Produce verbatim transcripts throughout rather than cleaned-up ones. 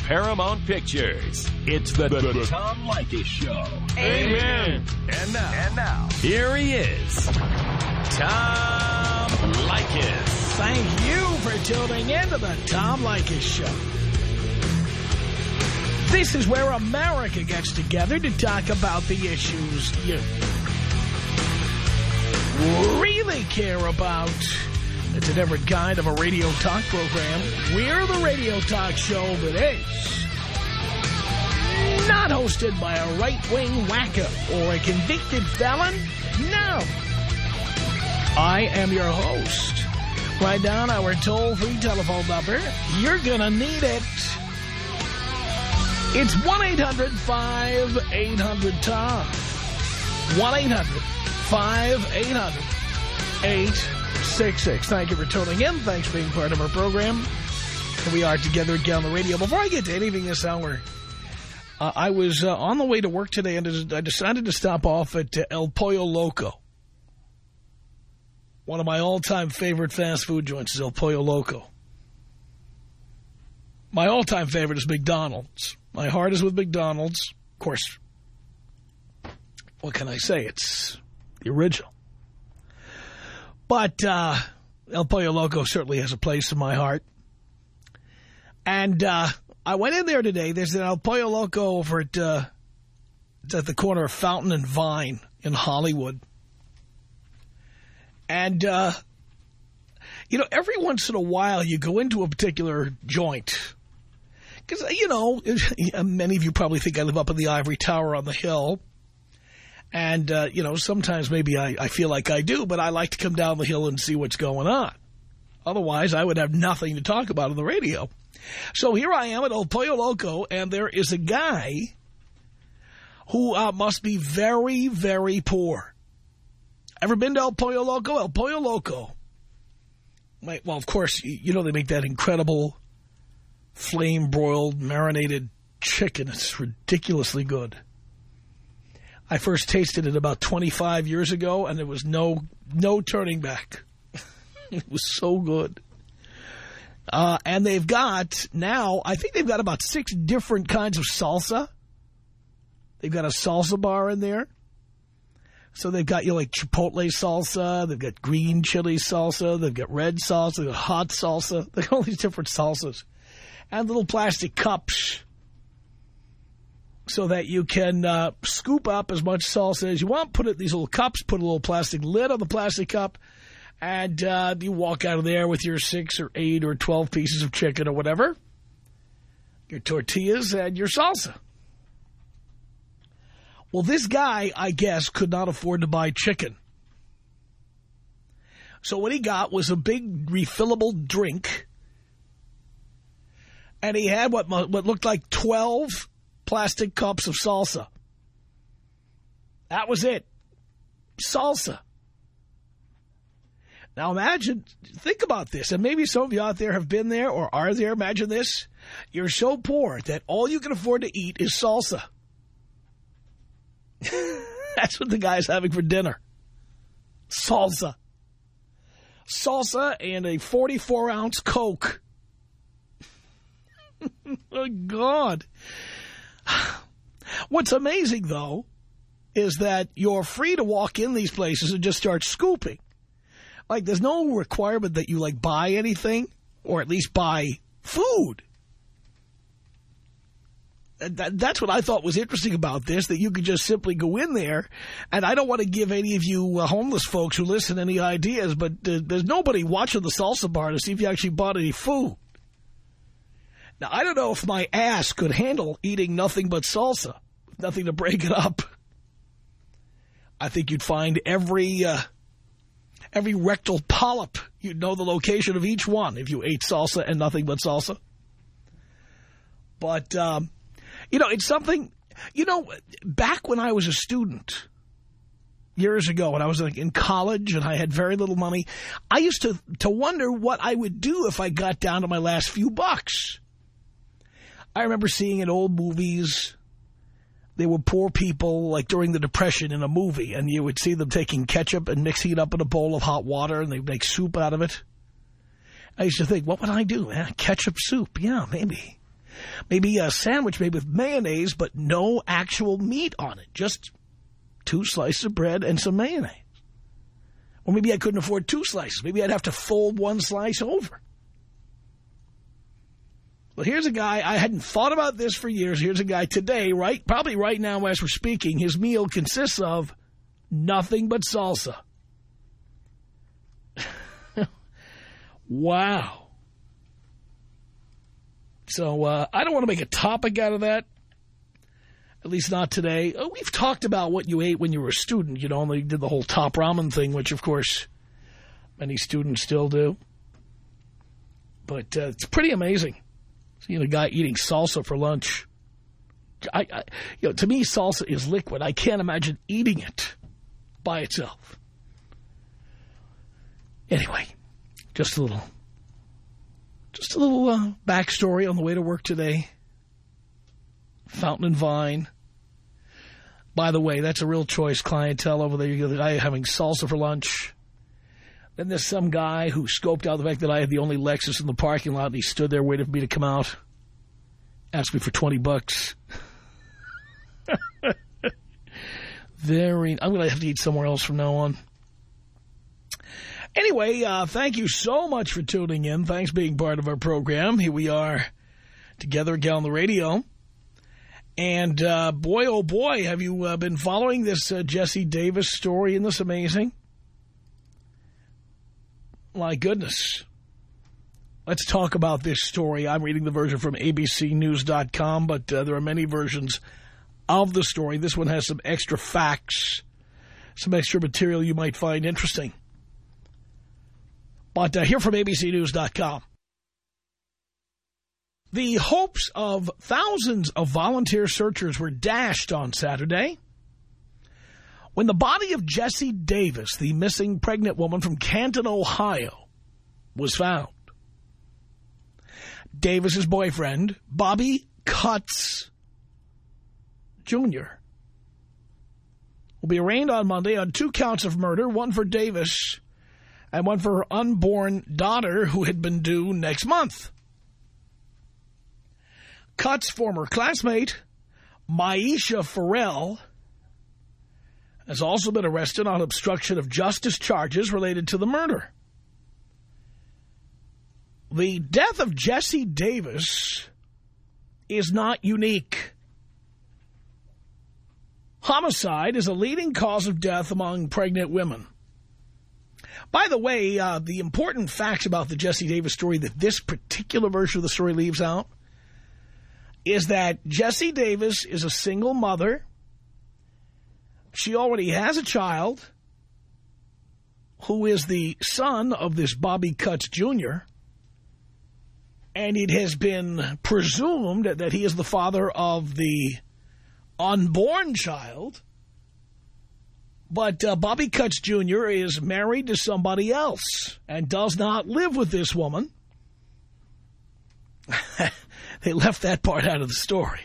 Paramount Pictures. It's the, the, the Tom Leykis Show. Amen. And now, and now, here he is, Tom Leykis. Thank you for tuning in to the Tom Leykis Show. This is where America gets together to talk about the issues you really care about. It's a different kind of a radio talk program. We're the radio talk show that is not hosted by a right-wing wacko or a convicted felon. No. I am your host. Write down our toll-free telephone number. You're gonna need it. It's one eight hundred five eight hundred Tom. one eight hundred five eight hundred eight six six. Thank you for tuning in. Thanks for being part of our program. Here we are together again on the radio. Before I get to anything this hour, uh, I was uh, on the way to work today, and I decided to stop off at uh, El Pollo Loco. One of my all-time favorite fast food joints is El Pollo Loco. My all-time favorite is McDonald's. My heart is with McDonald's. Of course, what can I say? It's the original. But uh, El Pollo Loco certainly has a place in my heart. And uh, I went in there today. There's an El Pollo Loco over at, uh, it's at the corner of Fountain and Vine in Hollywood. And, uh, you know, every once in a while you go into a particular joint. Because, you know, many of you probably think I live up in the Ivory Tower on the hill. And, uh, you know, sometimes maybe I, I feel like I do, but I like to come down the hill and see what's going on. Otherwise, I would have nothing to talk about on the radio. So here I am at El Pollo Loco, and there is a guy who uh, must be very, very poor. Ever been to El Pollo Loco? El Pollo Loco. Well, of course, you know they make that incredible flame-broiled, marinated chicken. It's ridiculously good. I first tasted it about twenty-five years ago, and there was no no turning back. It was so good. Uh, and they've got now, I think they've got about six different kinds of salsa. They've got a salsa bar in there. So they've got, you know, like chipotle salsa. They've got green chili salsa. They've got red salsa. They've got hot salsa. They've got all these different salsas. And little plastic cups, so that you can uh, scoop up as much salsa as you want, put it in these little cups, put a little plastic lid on the plastic cup, and uh, you walk out of there with your six or eight or twelve pieces of chicken or whatever, your tortillas and your salsa. Well, this guy, I guess, could not afford to buy chicken. So what he got was a big refillable drink, and he had what, what looked like twelve plastic cups of salsa. That was it. Salsa. Now imagine, think about this, and maybe some of you out there have been there or are there. Imagine this. You're so poor that all you can afford to eat is salsa. That's what the guy's having for dinner. Salsa. Salsa and a forty-four ounce Coke. Oh, God. What's amazing, though, is that you're free to walk in these places and just start scooping. Like, there's no requirement that you, like, buy anything or at least buy food. That, that's what I thought was interesting about this, that you could just simply go in there. And I don't want to give any of you uh, homeless folks who listen any ideas, but uh, there's nobody watching the salsa bar to see if you actually bought any food. Now, I don't know if my ass could handle eating nothing but salsa, nothing to break it up. I think you'd find every uh, every rectal polyp. You'd know the location of each one if you ate salsa and nothing but salsa. But, um, you know, it's something, you know, back when I was a student, years ago, when I was like in college and I had very little money, I used to, to wonder what I would do if I got down to my last few bucks. I remember seeing in old movies, there were poor people, like during the Depression in a movie, and you would see them taking ketchup and mixing it up in a bowl of hot water, and they'd make soup out of it. I used to think, what would I do? Eh, ketchup soup, yeah, maybe. Maybe a sandwich made with mayonnaise, but no actual meat on it. Just two slices of bread and some mayonnaise. Or maybe I couldn't afford two slices. Maybe I'd have to fold one slice over. Well, here's a guy, I hadn't thought about this for years. Here's a guy today, right, probably right now as we're speaking, his meal consists of nothing but salsa. Wow. So uh, I don't want to make a topic out of that, at least not today. Uh, we've talked about what you ate when you were a student, you know, and they did the whole top ramen thing, which, of course, many students still do. But uh, it's pretty amazing. Seeing a guy eating salsa for lunch. I, I, you know, to me, salsa is liquid. I can't imagine eating it by itself. Anyway, just a little, just a little uh, backstory on the way to work today. Fountain and Vine. By the way, that's a real choice clientele over there. You got the guy having salsa for lunch. Then there's some guy who scoped out the fact that I had the only Lexus in the parking lot, and he stood there waiting for me to come out. Asked me for twenty bucks. Very, I'm going to have to eat somewhere else from now on. Anyway, uh, thank you so much for tuning in. Thanks for being part of our program. Here we are together again on the radio. And uh, boy, oh boy, have you uh, been following this uh, Jesse Davis story? Isn't this amazing? My goodness. Let's talk about this story. I'm reading the version from A B C News dot com, but uh, there are many versions of the story. This one has some extra facts, some extra material you might find interesting. But uh, here from A B C News dot com. The hopes of thousands of volunteer searchers were dashed on Saturday when the body of Jesse Davis, the missing pregnant woman from Canton, Ohio, was found. Davis's boyfriend, Bobby Cutts Junior, will be arraigned on Monday on two counts of murder, one for Davis and one for her unborn daughter who had been due next month. Cutts' former classmate, Maisha Farrell, has also been arrested on obstruction of justice charges related to the murder. The death of Jesse Davis is not unique. Homicide is a leading cause of death among pregnant women. By the way, uh, the important facts about the Jesse Davis story that this particular version of the story leaves out is that Jesse Davis is a single mother. She already has a child who is the son of this Bobby Cutts Junior And it has been presumed that he is the father of the unborn child. But uh, Bobby Cutts Junior is married to somebody else and does not live with this woman. They left that part out of the story.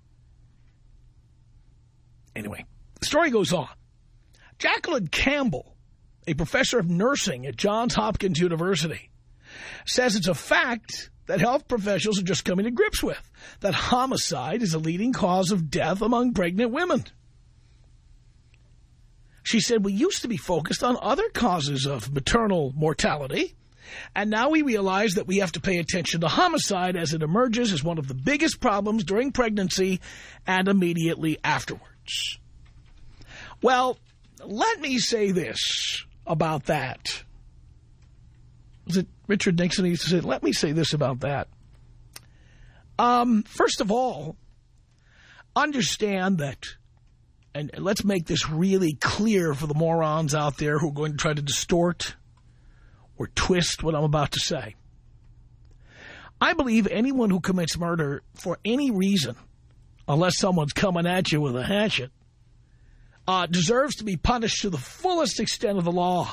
Anyway, the story goes on. Jacqueline Campbell, a professor of nursing at Johns Hopkins University, says it's a fact that health professionals are just coming to grips with, that homicide is a leading cause of death among pregnant women. She said, we used to be focused on other causes of maternal mortality, and now we realize that we have to pay attention to homicide as it emerges as one of the biggest problems during pregnancy and immediately afterwards. Well, let me say this about that. Was it Richard Nixon who used to say, let me say this about that. Um, first of all, understand that, and let's make this really clear for the morons out there who are going to try to distort or twist what I'm about to say. I believe anyone who commits murder for any reason, unless someone's coming at you with a hatchet, uh, deserves to be punished to the fullest extent of the law.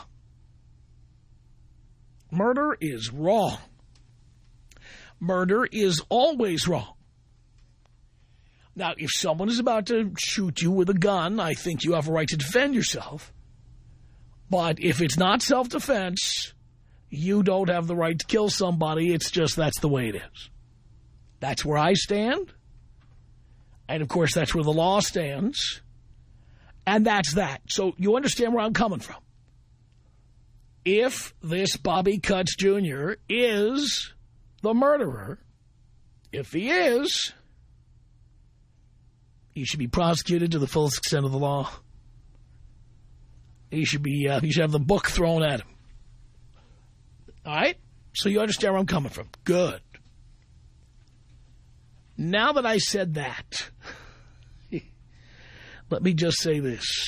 Murder is wrong. Murder is always wrong. Now, if someone is about to shoot you with a gun, I think you have a right to defend yourself. But if it's not self-defense, you don't have the right to kill somebody. It's just that's the way it is. That's where I stand. And, of course, that's where the law stands. And that's that. So you understand where I'm coming from. If this Bobby Cutts Junior is the murderer, if he is, he should be prosecuted to the fullest extent of the law. He should be, uh, he should have the book thrown at him. All right? So you understand where I'm coming from. Good. Now that I said that, let me just say this.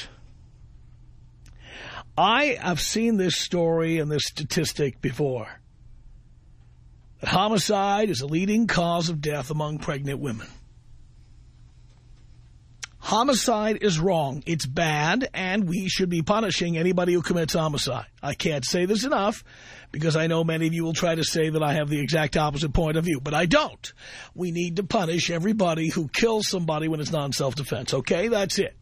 I have seen this story and this statistic before. That homicide is a leading cause of death among pregnant women. Homicide is wrong. It's bad, and we should be punishing anybody who commits homicide. I can't say this enough, because I know many of you will try to say that I have the exact opposite point of view, but I don't. We need to punish everybody who kills somebody when it's not in self-defense, okay? That's it.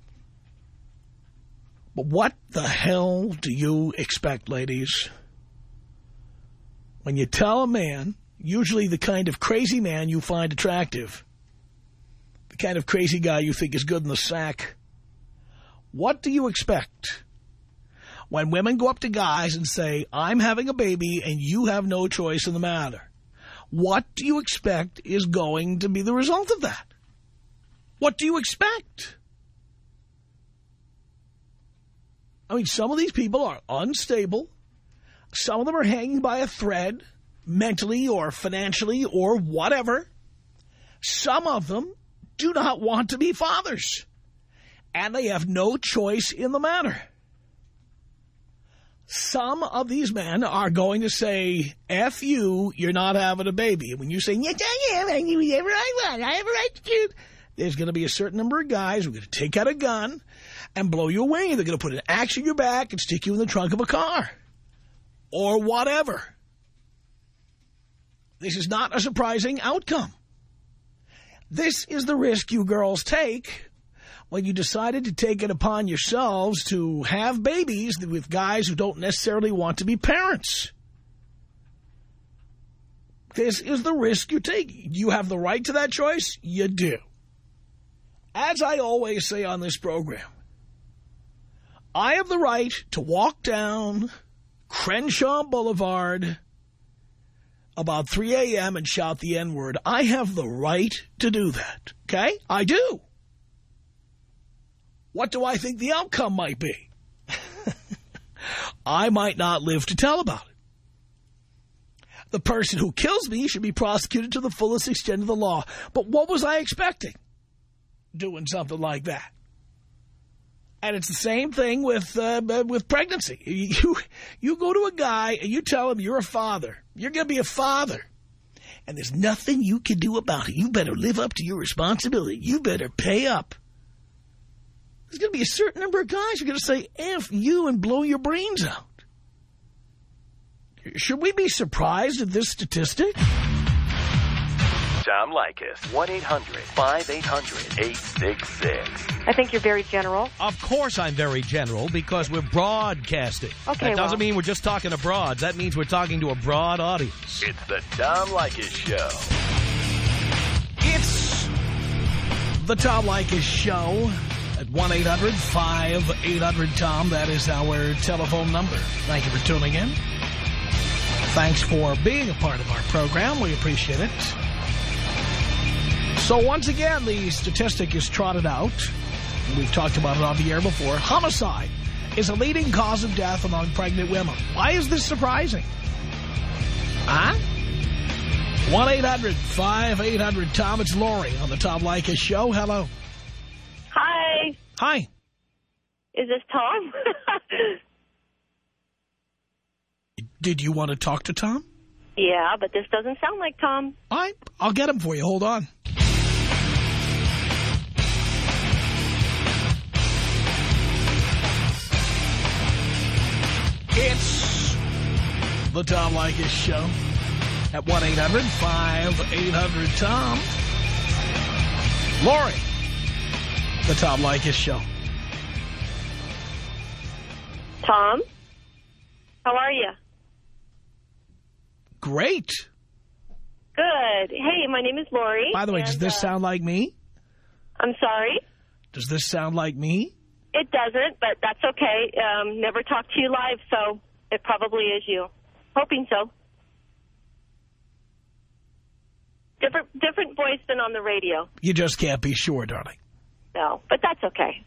But what the hell do you expect, ladies? When you tell a man, usually the kind of crazy man you find attractive, the kind of crazy guy you think is good in the sack, what do you expect when women go up to guys and say, I'm having a baby and you have no choice in the matter? What do you expect is going to be the result of that? What do you expect? I mean, some of these people are unstable. Some of them are hanging by a thread, mentally or financially or whatever. Some of them do not want to be fathers, and they have no choice in the matter. Some of these men are going to say, F you, you're not having a baby. And when you say, yes, I am, I do whatever I want, I have a right to do, there's going to be a certain number of guys who are going to take out a gun and blow you away. They're going to put an axe in your back and stick you in the trunk of a car. Or whatever. This is not a surprising outcome. This is the risk you girls take when you decided to take it upon yourselves to have babies with guys who don't necessarily want to be parents. This is the risk you take. You have the right to that choice? You do. As I always say on this program, I have the right to walk down Crenshaw Boulevard about three A M and shout the N-word. I have the right to do that, okay? I do. What do I think the outcome might be? I might not live to tell about it. The person who kills me should be prosecuted to the fullest extent of the law. But what was I expecting doing something like that? And it's the same thing with uh, with pregnancy. You, you go to a guy and you tell him you're a father. You're going to be a father. And there's nothing you can do about it. You better live up to your responsibility. You better pay up. There's going to be a certain number of guys who are going to say F you and blow your brains out. Should we be surprised at this statistic? Tom Leykis. one eight hundred five eight hundred eight six six. I think you're very general. Of course I'm very general, because we're broadcasting. Okay, That doesn't well. mean we're just talking to broads. That means we're talking to a broad audience. It's the Tom Leykis Show. It's the Tom Leykis Show at one eight hundred five eight hundred Tom. That is our telephone number. Thank you for tuning in. Thanks for being a part of our program. We appreciate it. So once again, the statistic is trotted out. We've talked about it on the air before. Homicide is a leading cause of death among pregnant women. Why is this surprising? Huh? one eight hundred five eight hundred Tom. It's Lori on the Tom Leykis Show. Hello. Hi. Hi. Is this Tom? Did you want to talk to Tom? Yeah, but this doesn't sound like Tom. All right. I'll get him for you. Hold on. It's the Tom Leykis Show at one eight hundred five eight hundred Tom. Lori, the Tom Leykis Show. Tom? How are you? Great. Good. Hey, my name is Lori. By the way, and, does this uh, sound like me? I'm sorry? Does this sound like me? It doesn't, but that's okay. Um, never talked to you live, so it probably is you. Hoping so. Different, different voice than on the radio. You just can't be sure, darling. No, but that's okay.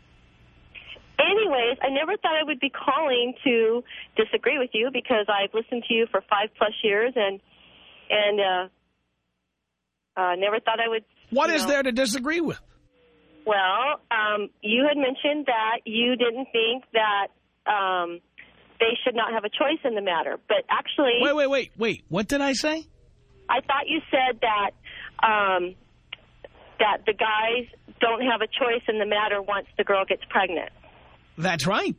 Anyways, I never thought I would be calling to disagree with you because I've listened to you for five plus years and and uh, uh, never thought I would. What is know, there to disagree with? Well, um, you had mentioned that you didn't think that um, they should not have a choice in the matter, but actually, Wait, wait, wait, wait. What did I say? I thought you said that um, that the guys don't have a choice in the matter once the girl gets pregnant. That's right.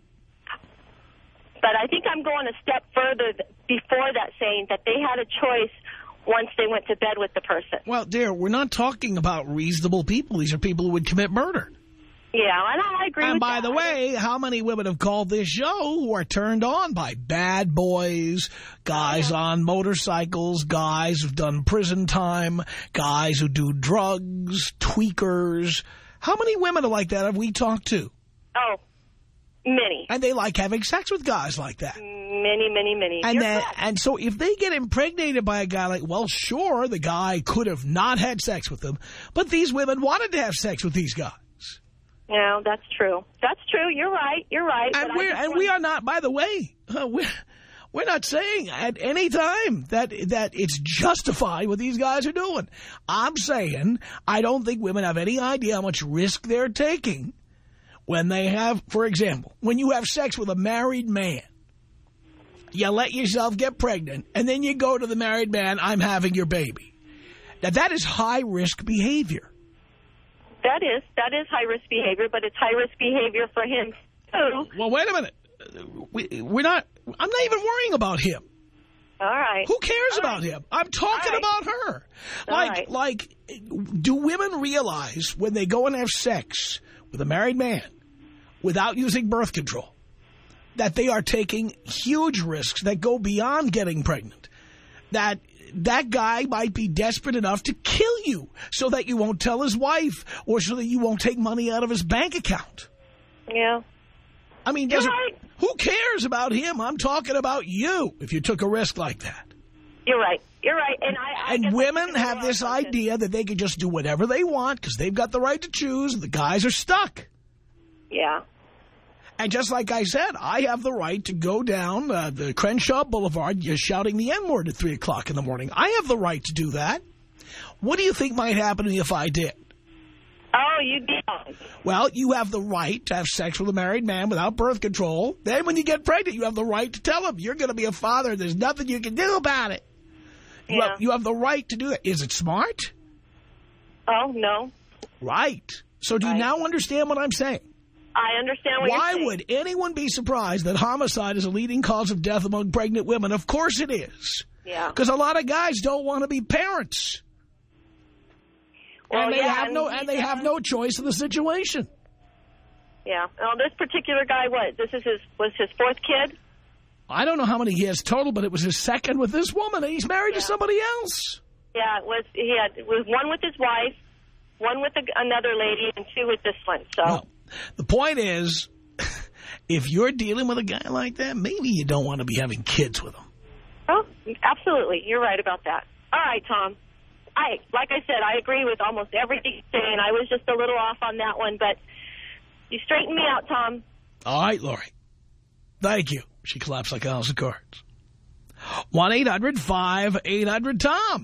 But I think I'm going a step further th- before that, saying that they had a choice once they went to bed with the person. Well, dear, we're not talking about reasonable people. These are people who would commit murder. Yeah, and I agree And with by that. the way, how many women have called this show who are turned on by bad boys, guys on motorcycles, guys who've done prison time, guys who do drugs, tweakers? How many women are like that have we talked to? Oh, many. And they like having sex with guys like that. Many, many, many. And You're then, correct. and so if they get impregnated by a guy like, well, sure, the guy could have not had sex with them, but these women wanted to have sex with these guys. No, that's true. That's true. You're right. You're right. And but we're I just and want- we are not, by the way, uh, we're, we're not saying at any time that that it's justified what these guys are doing. I'm saying I don't think women have any idea how much risk they're taking when they have, for example, when you have sex with a married man. You let yourself get pregnant, and then you go to the married man, I'm having your baby. Now, that is high-risk behavior. That is. That is high-risk behavior, but it's high-risk behavior for him, too. Well, wait a minute. We, we're not, I'm not even worrying about him. All right. Who cares All about right. him? I'm talking All right. about her. All Like, right. like, do women realize when they go and have sex with a married man without using birth control that they are taking huge risks that go beyond getting pregnant? That that guy might be desperate enough to kill you so that you won't tell his wife or so that you won't take money out of his bank account. Yeah. I mean, You're doesn't, right. who cares about him? I'm talking about you if you took a risk like that. You're right. You're right. And I, I guess And I women took a have wrong this assumption. idea that they can just do whatever they want because they've got the right to choose. And the guys are stuck. Yeah. And just like I said, I have the right to go down uh, the Crenshaw Boulevard just shouting the N-word at three o'clock in the morning. I have the right to do that. What do you think might happen to me if I did? Oh, you did. Well, you have the right to have sex with a married man without birth control. Then when you get pregnant, you have the right to tell him you're going to be a father. There's nothing you can do about it. You, Yeah. have, you have the right to do that. Is it smart? Oh, no. Right. So do you Right. now understand what I'm saying? I understand what Why you're saying. would anyone be surprised that homicide is a leading cause of death among pregnant women? Of course it is. Yeah. Because a lot of guys don't want to be parents. Well, and they yeah, have and no he and they have no choice in the situation. Yeah. Well, this particular guy, what? This is his was his fourth kid? I don't know how many he has total, but it was his second with this woman, and he's married Yeah. to somebody else. Yeah, it was he had it was one with his wife, one with a, another lady, and two with this one. So No. The point is, if you're dealing with a guy like that, maybe you don't want to be having kids with him. Oh, absolutely. You're right about that. All right, Tom. I like I said, I agree with almost everything you're saying. I was just a little off on that one, but you straightened me out, Tom. All right, Lori. Thank you. She collapsed like a house of cards. one eight hundred five eight hundred Tom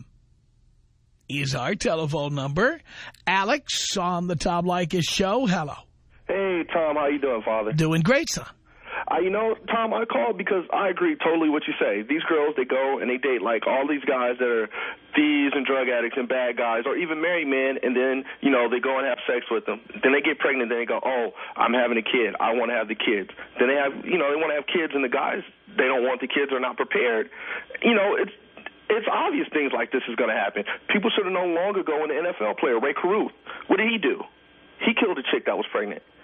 is our telephone number. Alex on the Tom Leykis show. Hello. Hey, Tom, how you doing, Father? Doing great, son. Uh, you know, Tom, I called because I agree totally what you say. These girls, they go and they date, like, all these guys that are thieves and drug addicts and bad guys, or even married men, and then, you know, they go and have sex with them. Then they get pregnant, then they go, oh, I'm having a kid. I want to have the kids. Then they have, you know, they want to have kids, and the guys, they don't want the kids, are not prepared. You know, it's it's obvious things like this is going to happen. People should have known long ago when the N F L player, Ray Caruth, what did he do? He killed a chick that was pregnant.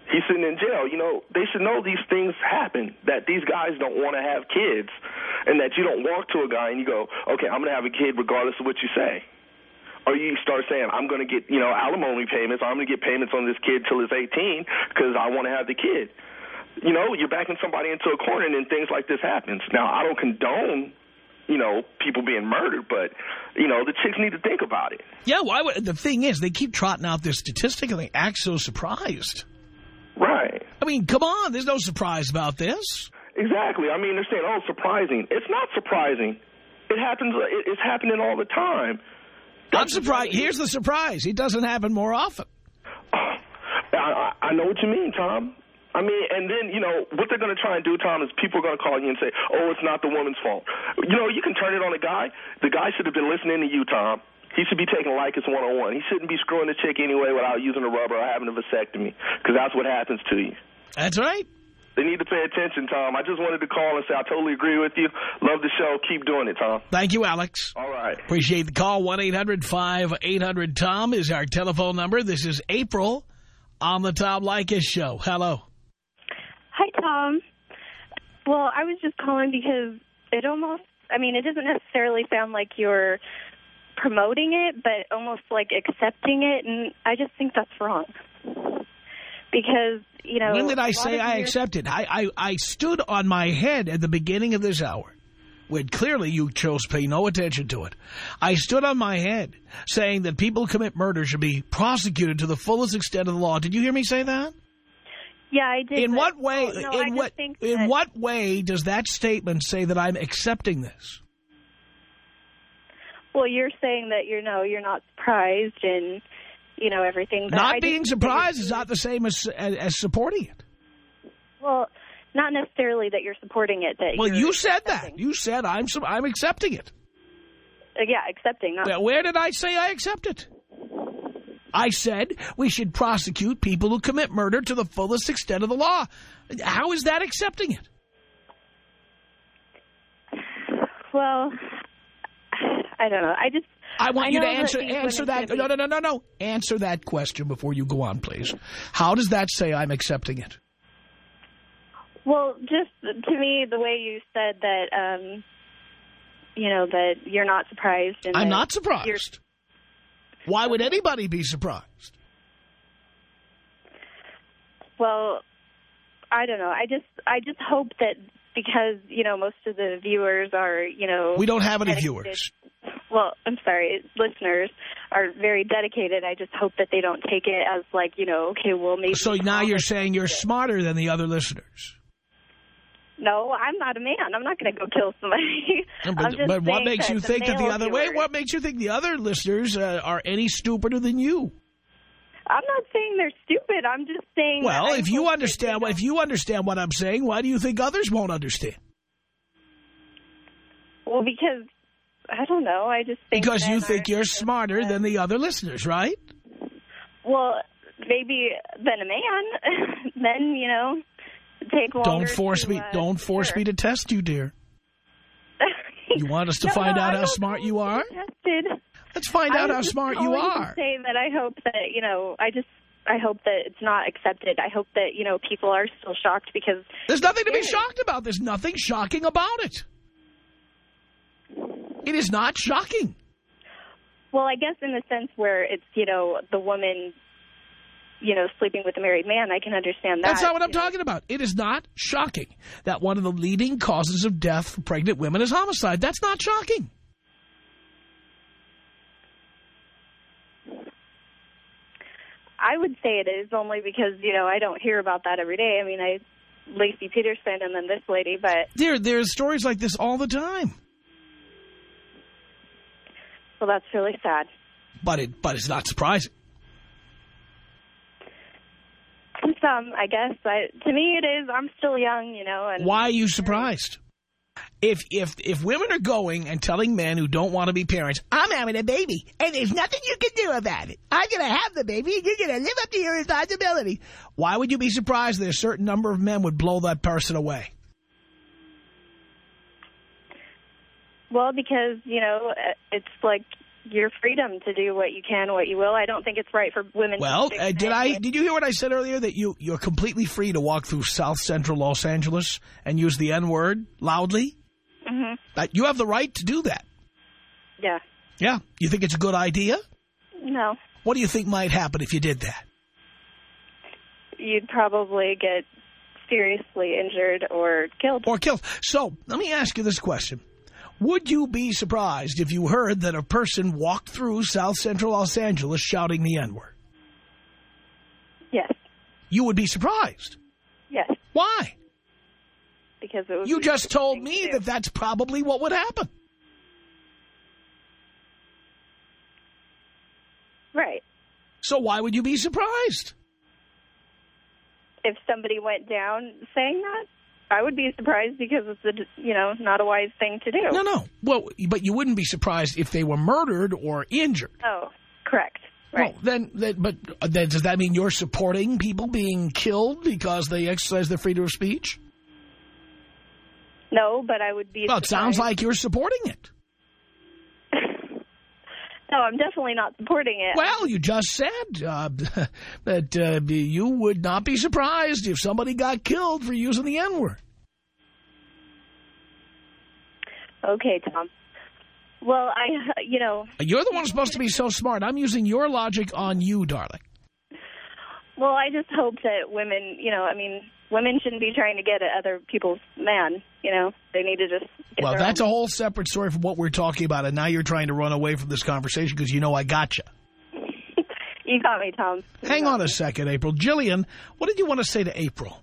He's sitting in jail. You know, they should know these things happen, that these guys don't want to have kids, and that you don't walk to a guy and you go, okay, I'm going to have a kid regardless of what you say. Or you start saying, I'm going to get, you know, alimony payments, or I'm going to get payments on this kid till he's eighteen because I want to have the kid. You know, you're backing somebody into a corner and then things like this happens. Now, I don't condone, you know, people being murdered, but, you know, the chicks need to think about it. Yeah, why would, the thing is, they keep trotting out this statistic and they act so surprised. Right. I mean, come on, there's no surprise about this. Exactly. I mean, they're saying, oh, surprising. It's not surprising. It happens, it, it's happening all the time. I'm surprised. Here's the surprise. It doesn't happen more often. I, I, I know what you mean, Tom. I mean, and then, you know, what they're going to try and do, Tom, is people are going to call you and say, oh, it's not the woman's fault. You know, you can turn it on a guy. The guy should have been listening to you, Tom. He should be taking Lycus one oh one. He shouldn't be screwing the chick anyway without using a rubber or having a vasectomy, because that's what happens to you. That's right. They need to pay attention, Tom. I just wanted to call and say I totally agree with you. Love the show. Keep doing it, Tom. Thank you, Alex. All right. Appreciate the call. one eight hundred five eight hundred Tom is our telephone number. This is April on the Tom Leykis Show. Hello. Hi, Tom. Well, I was just calling because it almost, I mean, it doesn't necessarily sound like you're promoting it, but almost like accepting it, and I just think that's wrong. Because, you know... When did I say I accepted? I, I, I stood on my head at the beginning of this hour, when clearly you chose to pay no attention to it. I stood on my head saying that people who commit murder should be prosecuted to the fullest extent of the law. Did you hear me say that? Yeah, I did. In what way, oh, no, in what, in what way does that statement say that I'm accepting this? Well, you're saying that you're, no, you're not surprised and... you know, everything. But not I being surprised is not the same as, as as supporting it. Well, not necessarily that you're supporting it. That well, you're you said accepting. that. You said I'm I'm accepting it. Uh, yeah, accepting. Not well, where did I say I accept it? I said we should prosecute people who commit murder to the fullest extent of the law. How is that accepting it? Well, I don't know. I just... I want I you to that answer answer that. No, no, no, no, no. Answer that question before you go on, please. How does that say I'm accepting it? Well, just to me, the way you said that, um, you know, that you're not surprised. And I'm not surprised. Why would anybody be surprised? Well, I don't know. I just, I just hope that because, you know, most of the viewers are, you know... We don't have any viewers. Well, I'm sorry, listeners are very dedicated. I just hope that they don't take it as like, you know, okay, well, maybe... So now you're saying you're smarter than the other listeners. No, I'm not a man. I'm not going to go kill somebody. But, but what makes you think that the other way? What makes you think the other listeners uh, are any stupider than you? I'm not saying they're stupid. I'm just saying... Well, if you understand, if you understand what I'm saying, why do you think others won't understand? Well, because... I don't know. I just think because you think you're smarter uh, than the other listeners, right? Well, maybe than a man. Then you know, take longer. Don't force to, me. Uh, don't force sure. me to test you, dear. You want us to no, find no, out I how smart you are? Tested. Let's find I out how smart you are. To say that I hope that you know. I just. I hope that it's not accepted. I hope that you know people are still shocked because there's nothing to be shocked about. There's nothing shocking about it. It is not shocking. Well, I guess in the sense where it's, you know, the woman, you know, sleeping with a married man, I can understand that. That's not what I'm talking about. It is not shocking that one of the leading causes of death for pregnant women is homicide. That's not shocking. I would say it is only because, you know, I don't hear about that every day. I mean, I, Lacey Peterson and then this lady, but... There, there's stories like this all the time. Well, that's really sad. But it, but it's not surprising. Some, I guess. But to me, it is. I'm still young, you know. And why are you surprised? If if if women are going and telling men who don't want to be parents, I'm having a baby, and there's nothing you can do about it. I'm going to have the baby, and you're going to live up to your responsibility. Why would you be surprised that a certain number of men would blow that person away? Well, because, you know, it's like your freedom to do what you can, what you will. I don't think it's right for women well, to... Well, uh, did I? Did you hear what I said earlier, that you, you're completely free to walk through South Central Los Angeles and use the N-word loudly? Mm-hmm. Uh, you have the right to do that. Yeah. Yeah. You think it's a good idea? No. What do you think might happen if you did that? You'd probably get seriously injured or killed. Or killed. So, let me ask you this question. Would you be surprised if you heard that a person walked through South Central Los Angeles shouting the N-word? Yes. You would be surprised? Yes. Why? Because it would You be just told to me do. that that's probably what would happen. Right. So why would you be surprised? If somebody went down saying that, I would be surprised because it's, a, you know, not a wise thing to do. No, no. Well, but you wouldn't be surprised if they were murdered or injured. Oh, correct. Right. Well, then, then but then does that mean you're supporting people being killed because they exercise their freedom of speech? No, but I would be Well, it sounds surprised. like you're supporting it. No, I'm definitely not supporting it. Well, you just said uh, that uh, you would not be surprised if somebody got killed for using the N-word. Okay, Tom. Well, I, you know... You're the one who's supposed to be so smart. I'm using your logic on you, darling. Well, I just hope that women, you know, I mean, women shouldn't be trying to get at other people's man, you know. They need to just... get Well, their that's own. a whole separate story from what we're talking about, and now you're trying to run away from this conversation because you know I gotcha. You got me, Tom. You Hang got on me. a second, April. Jillian, what did you want to say to April?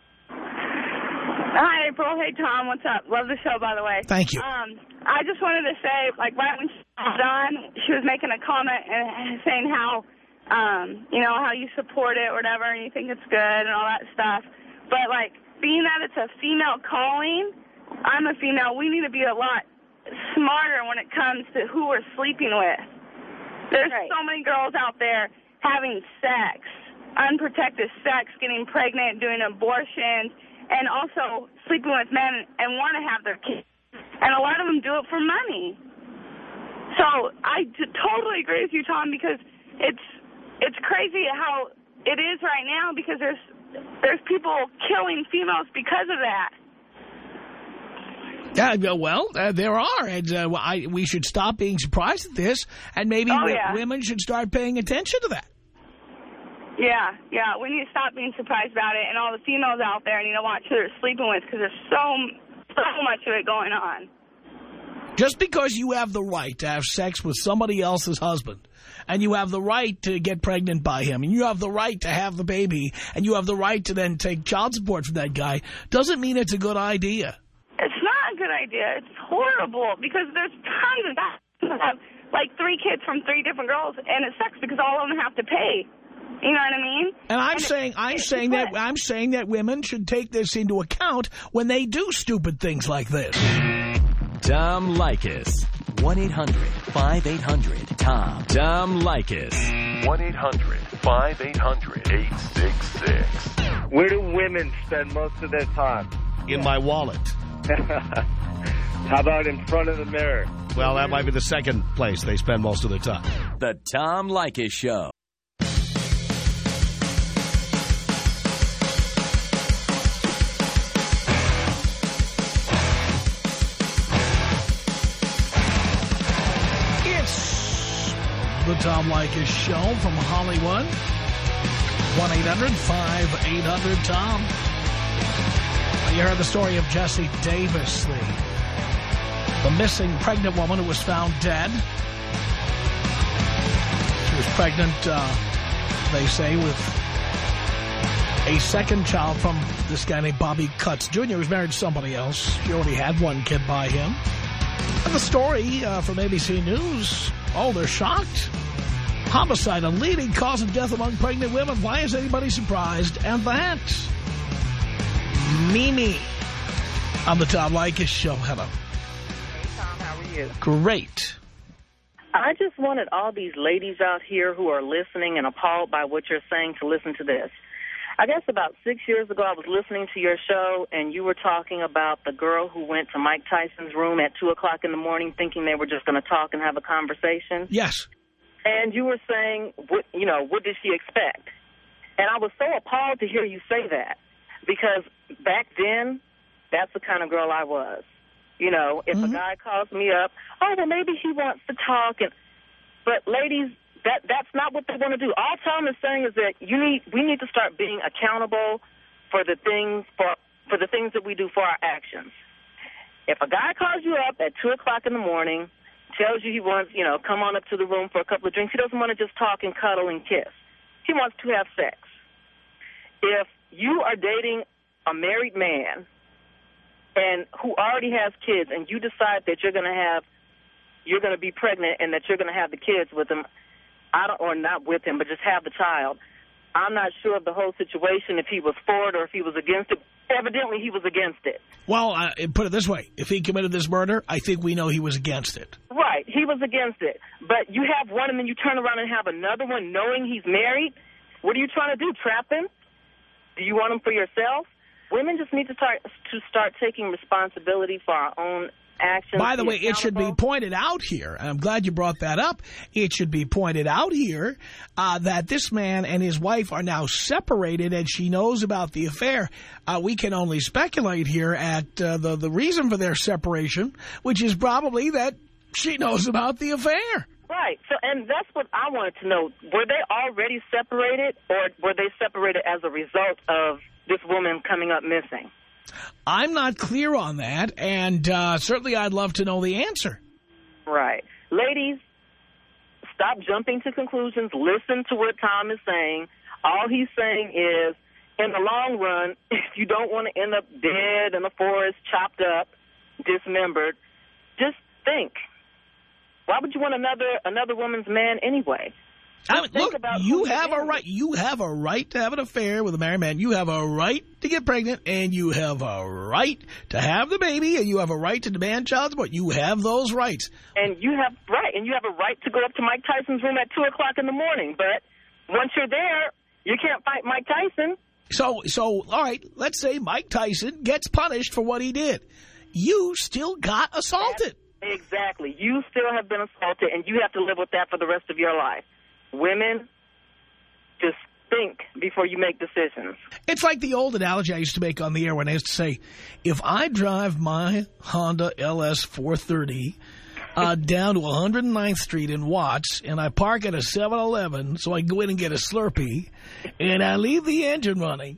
Hi, April. Hey, Tom. What's up? Love the show, by the way. Thank you. Um, I just wanted to say, like, right when she was on, she was making a comment and saying how, um, you know, how you support it or whatever and you think it's good and all that stuff. But, like, being that it's a female calling, I'm a female, we need to be a lot smarter when it comes to who we're sleeping with. There's Right. so many girls out there having sex, unprotected sex, getting pregnant, doing abortions, and also sleeping with men and want to have their kids. And a lot of them do it for money. So I t- totally agree with you, Tom, because it's it's crazy how it is right now because there's there's people killing females because of that. Yeah, well, uh, there are, and uh, I, we should stop being surprised at this, and maybe Oh, w- yeah. women should start paying attention to that. Yeah, yeah, we need to stop being surprised about it and all the females out there and, you know, watch who they're sleeping with because there's so, so much of it going on. Just because you have the right to have sex with somebody else's husband, and you have the right to get pregnant by him, and you have the right to have the baby, and you have the right to then take child support from that guy, doesn't mean it's a good idea. It's not a good idea. It's horrible because there's tons of guys who have, like, three kids from three different girls, and it sucks because all of them have to pay. You know what I mean? And I'm and saying, it, I'm it's saying that, split. I'm saying that women should take this into account when they do stupid things like this. Tom Leykis. one eight hundred five eight hundred Tom. Tom Leykis. one eight hundred five eight hundred eight six six. Where do women spend most of their time? In my wallet. How about in front of the mirror? Well, that might be the second place they spend most of their time. The Tom Leykis Show. It's the Tom Leykis Show from Hollywood. one eight hundred five eight hundred Tom. You heard the story of Jessie Davis, the, the missing pregnant woman who was found dead. She was pregnant, uh, they say, with a second child from this guy named Bobby Cutts Junior, who was married to somebody else. She already had one kid by him. And the story uh, from A B C News, oh, they're shocked. Homicide, a leading cause of death among pregnant women. Why is anybody surprised? And that, Mimi, on the Tom Leykis Show. Hello. Hey, Tom, how are you? Great. I just wanted all these ladies out here who are listening and appalled by what you're saying to listen to this. I guess about six years ago, I was listening to your show, and you were talking about the girl who went to Mike Tyson's room at two o'clock in the morning thinking they were just going to talk and have a conversation. Yes. And you were saying, what, you know, what did she expect? And I was so appalled to hear you say that, because back then, that's the kind of girl I was. You know, if mm-hmm. a guy calls me up, oh, well, maybe he wants to talk. And But, ladies, that that's not what they want to do. All Tom is saying is that you need we need to start being accountable for the things for for the things that we do for our actions. If a guy calls you up at two o'clock in the morning, tells you he wants, you know, come on up to the room for a couple of drinks, he doesn't want to just talk and cuddle and kiss. He wants to have sex. If you are dating a married man and who already has kids, and you decide that you're going to have, you're going to be pregnant and that you're going to have the kids with him, I don't, or not with him, but just have the child, I'm not sure of the whole situation, if he was for it or if he was against it. Evidently, he was against it. Well, uh, put it this way. If he committed this murder, I think we know he was against it. Right. He was against it. But you have one and then you turn around and have another one knowing he's married. What are you trying to do, trap him? Do you want him for yourself? Women just need to start to start taking responsibility for our own actions. By the way, it should be pointed out here, and I'm glad you brought that up, it should be pointed out here uh, that this man and his wife are now separated and she knows about the affair. Uh, we can only speculate here at uh, the, the reason for their separation, which is probably that she knows about the affair. Right. So, and that's what I wanted to know. Were they already separated, or were they separated as a result of this woman coming up missing? I'm not clear on that, and uh, certainly I'd love to know the answer. Right. Ladies, stop jumping to conclusions. Listen to what Tom is saying. All he's saying is, in the long run, if you don't want to end up dead in the forest, chopped up, dismembered, just think. Why would you want another another woman's man anyway? I mean, look, you have a right. You have a right to have an affair with a married man. You have a right to get pregnant, and you have a right to have the baby, and you have a right to demand child support. You have those rights. And you have right, and you have a right to go up to Mike Tyson's room at two o'clock in the morning. But once you're there, you can't fight Mike Tyson. So, so all right. Let's say Mike Tyson gets punished for what he did. You still got assaulted. That's exactly. You still have been assaulted, and you have to live with that for the rest of your life. Women, just think before you make decisions. It's like the old analogy I used to make on the air when I used to say, if I drive my Honda L S four thirty uh, down to one hundred ninth Street in Watts, and I park at a seven eleven so I can go in and get a Slurpee, and I leave the engine running,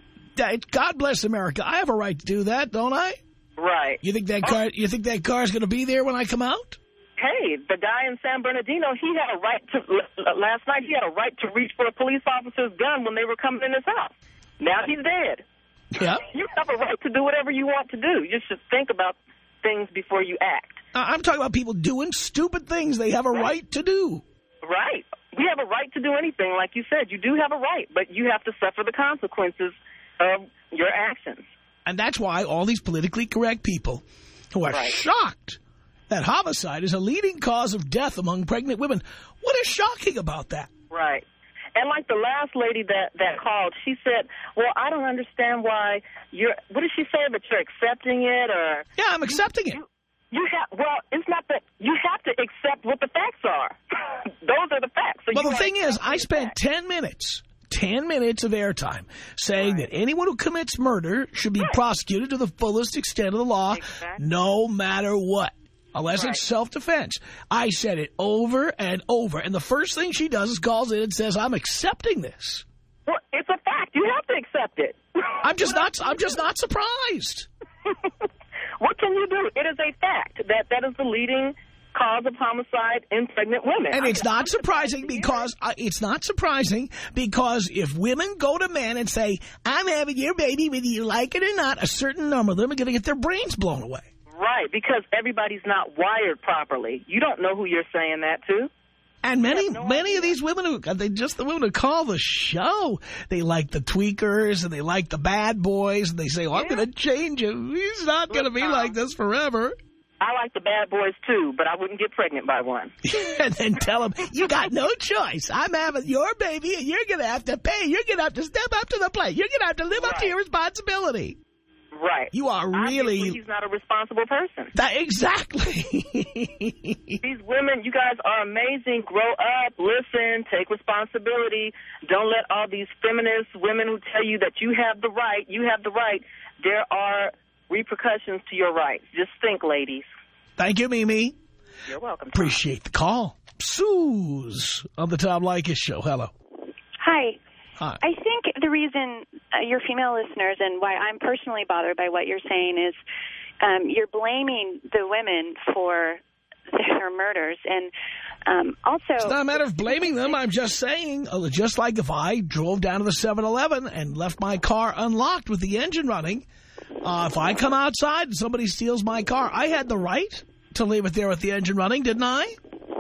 God bless America, I have a right to do that, don't I? Right. You think that car? You think that car's going to be there when I come out? Hey, the guy in San Bernardino, he had a right to, last night, he had a right to reach for a police officer's gun when they were coming in his house. Now he's dead. Yeah. You have a right to do whatever you want to do. You should think about things before you act. I'm talking about people doing stupid things they have a right, right to do. Right. We have a right to do anything. Like you said, you do have a right, but you have to suffer the consequences of your actions. And that's why all these politically correct people who are right. shocked that homicide is a leading cause of death among pregnant women. What is shocking about that? Right. And like the last lady that, that called, she said, well, I don't understand why you're, what did she say, that you're accepting it? Or Yeah, I'm accepting you, it. You, you have, well, it's not that, you have to accept what the facts are. Those are the facts. So well, the thing is, I spent ten minutes, ten minutes of airtime saying right. that anyone who commits murder should be right. prosecuted to the fullest extent of the law, exactly. no matter what. Unless right. it's self-defense. I said it over and over. And the first thing she does is calls in and says, I'm accepting this. Well, it's a fact. You have to accept it. I'm just not I'm just not surprised. What can you do? It is a fact that that is the leading cause of homicide in pregnant women. And it's not surprising because uh, it's not surprising because if women go to men and say, I'm having your baby whether you like it or not, a certain number of them are going to get their brains blown away. Right, because everybody's not wired properly. You don't know who you're saying that to. And many, no many idea. of these women, who they just the women who call the show, they like the tweakers and they like the bad boys, and they say, oh, yeah. I'm going to change him. He's not going to be Tom, like this forever. I like the bad boys, too, but I wouldn't get pregnant by one. And then tell them, you got no choice. I'm having your baby, and you're going to have to pay. You're going to have to step up to the plate. You're going to have to live right. up to your responsibility. Right. You are really... Obviously, he's not a responsible person. That, exactly. These women, you guys are amazing. Grow up, listen, take responsibility. Don't let all these feminist women who tell you that you have the right, you have the right. There are repercussions to your rights. Just think, ladies. Thank you, Mimi. You're welcome. Tom. Appreciate the call. Suze on the Tom Leykis Show. Hello. Hi. Hi. I think the reason uh, your female listeners and why I'm personally bothered by what you're saying is um, you're blaming the women for their murders. And um, also... It's not a matter of blaming them. I'm just saying, uh, just like if I drove down to the seven eleven and left my car unlocked with the engine running, uh, if I come outside and somebody steals my car, I had the right to leave it there with the engine running, didn't I?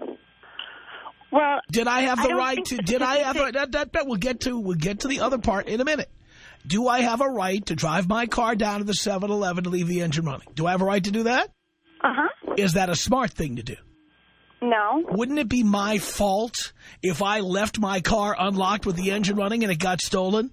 Well, did I have the I right to? Did I have? A, that, that, that, we'll get to. We'll get to the other part in a minute. Do I have a right to drive my car down to the seven eleven to leave the engine running? Do I have a right to do that? Uh-huh. Is that a smart thing to do? No. Wouldn't it be my fault if I left my car unlocked with the engine running and it got stolen?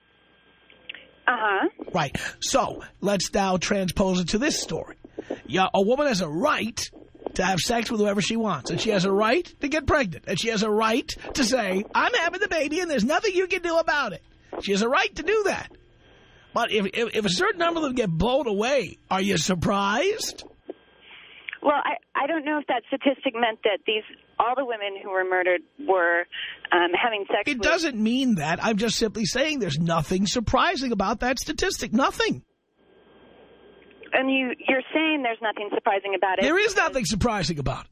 Uh-huh. Right. So let's now transpose it to this story. Yeah, a woman has a right to have sex with whoever she wants, and she has a right to get pregnant, and she has a right to say, I'm having the baby and there's nothing you can do about it. She has a right to do that. But if, if, if a certain number of them get blown away, are you surprised? Well, I, I don't know if that statistic meant that these all the women who were murdered were um, having sex It with... doesn't mean that. I'm just simply saying there's nothing surprising about that statistic. Nothing. And you, you're saying there's nothing surprising about it. There is nothing surprising about it.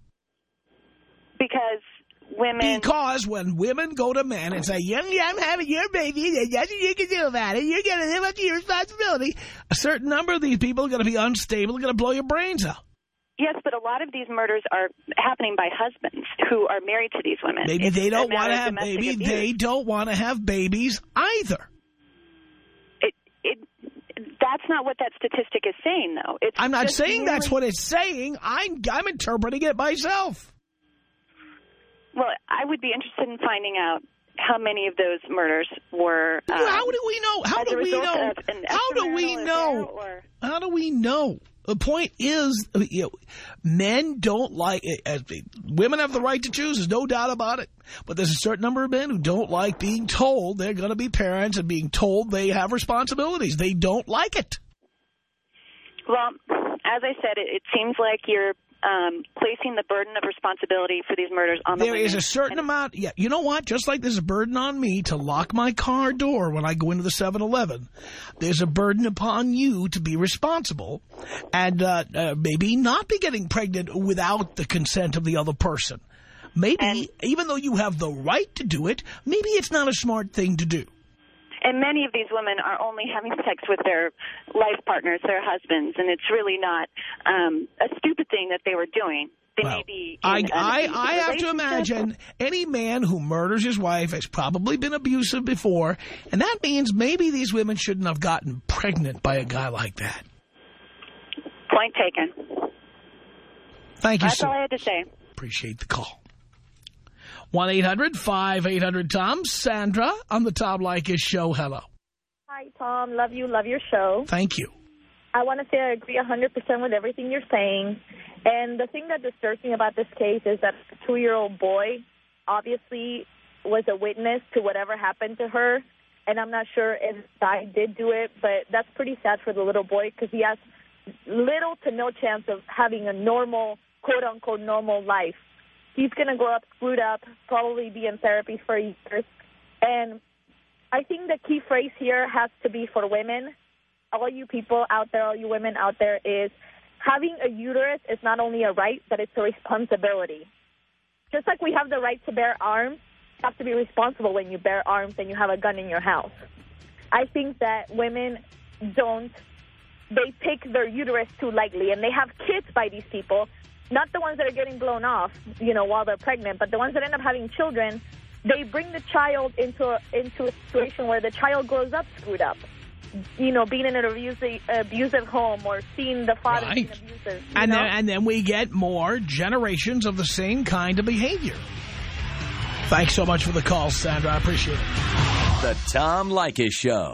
Because women... Because when women go to men and say, yeah, yeah, I'm having your baby, there's nothing you can do about it, you're going to live up to your responsibility, a certain number of these people are going to be unstable, are going to blow your brains out. Yes, but a lot of these murders are happening by husbands who are married to these women. Maybe it's they don't want to have babies. They don't want to have babies either. It, it, that's not what that statistic is saying, though. It's I'm not saying really... that's what it's saying. I'm, I'm interpreting it myself. Well, I would be interested in finding out how many of those murders were... Um, how do we know? How do we know? How do we know? Or... How do we know? The point is, you know, men don't like, as women have the right to choose, there's no doubt about it. But there's a certain number of men who don't like being told they're going to be parents and being told they have responsibilities. They don't like it. Well, as I said, it, it seems like you're um, placing the burden of responsibility for these murders on the There women. is a certain and amount, yeah, you know what? Just like there's a burden on me to lock my car door when I go into the seven eleven, there's a burden upon you to be responsible and uh, uh, maybe not be getting pregnant without the consent of the other person. Maybe, and, even though you have the right to do it, maybe it's not a smart thing to do. And many of these women are only having sex with their life partners, their husbands, and it's really not um, a stupid thing that they were doing. They well, may be I, I, I have to imagine any man who murders his wife has probably been abusive before, and that means maybe these women shouldn't have gotten pregnant by a guy like that. Point taken. Thank you, That's sir. all I had to say. Appreciate the call. one eight hundred five eight hundred Tom. Sandra on the Tom Leykis Show. Hello. Hi, Tom. Love you. Love your show. Thank you. I want to say I agree one hundred percent with everything you're saying. And the thing that disturbs me about this case is that the two-year-old boy obviously was a witness to whatever happened to her. And I'm not sure if I did do it, but that's pretty sad for the little boy because he has little to no chance of having a normal, quote-unquote, normal life. He's going to grow up screwed up, probably be in therapy for years. And I think the key phrase here has to be for women, all you people out there, all you women out there, is having a uterus is not only a right, but it's a responsibility. Just like we have the right to bear arms, you have to be responsible when you bear arms and you have a gun in your house. I think that women don't, they pick their uterus too lightly, and they have kids by these people. Not the ones that are getting blown off, you know, while they're pregnant, but the ones that end up having children, they bring the child into a, into a situation where the child grows up screwed up. you know, being in an abusive, abusive home or seeing the father Right. being abusive. you And know? then, and then we get more generations of the same kind of behavior. Thanks so much for the call, Sandra. I appreciate it. The Tom Leykis Show.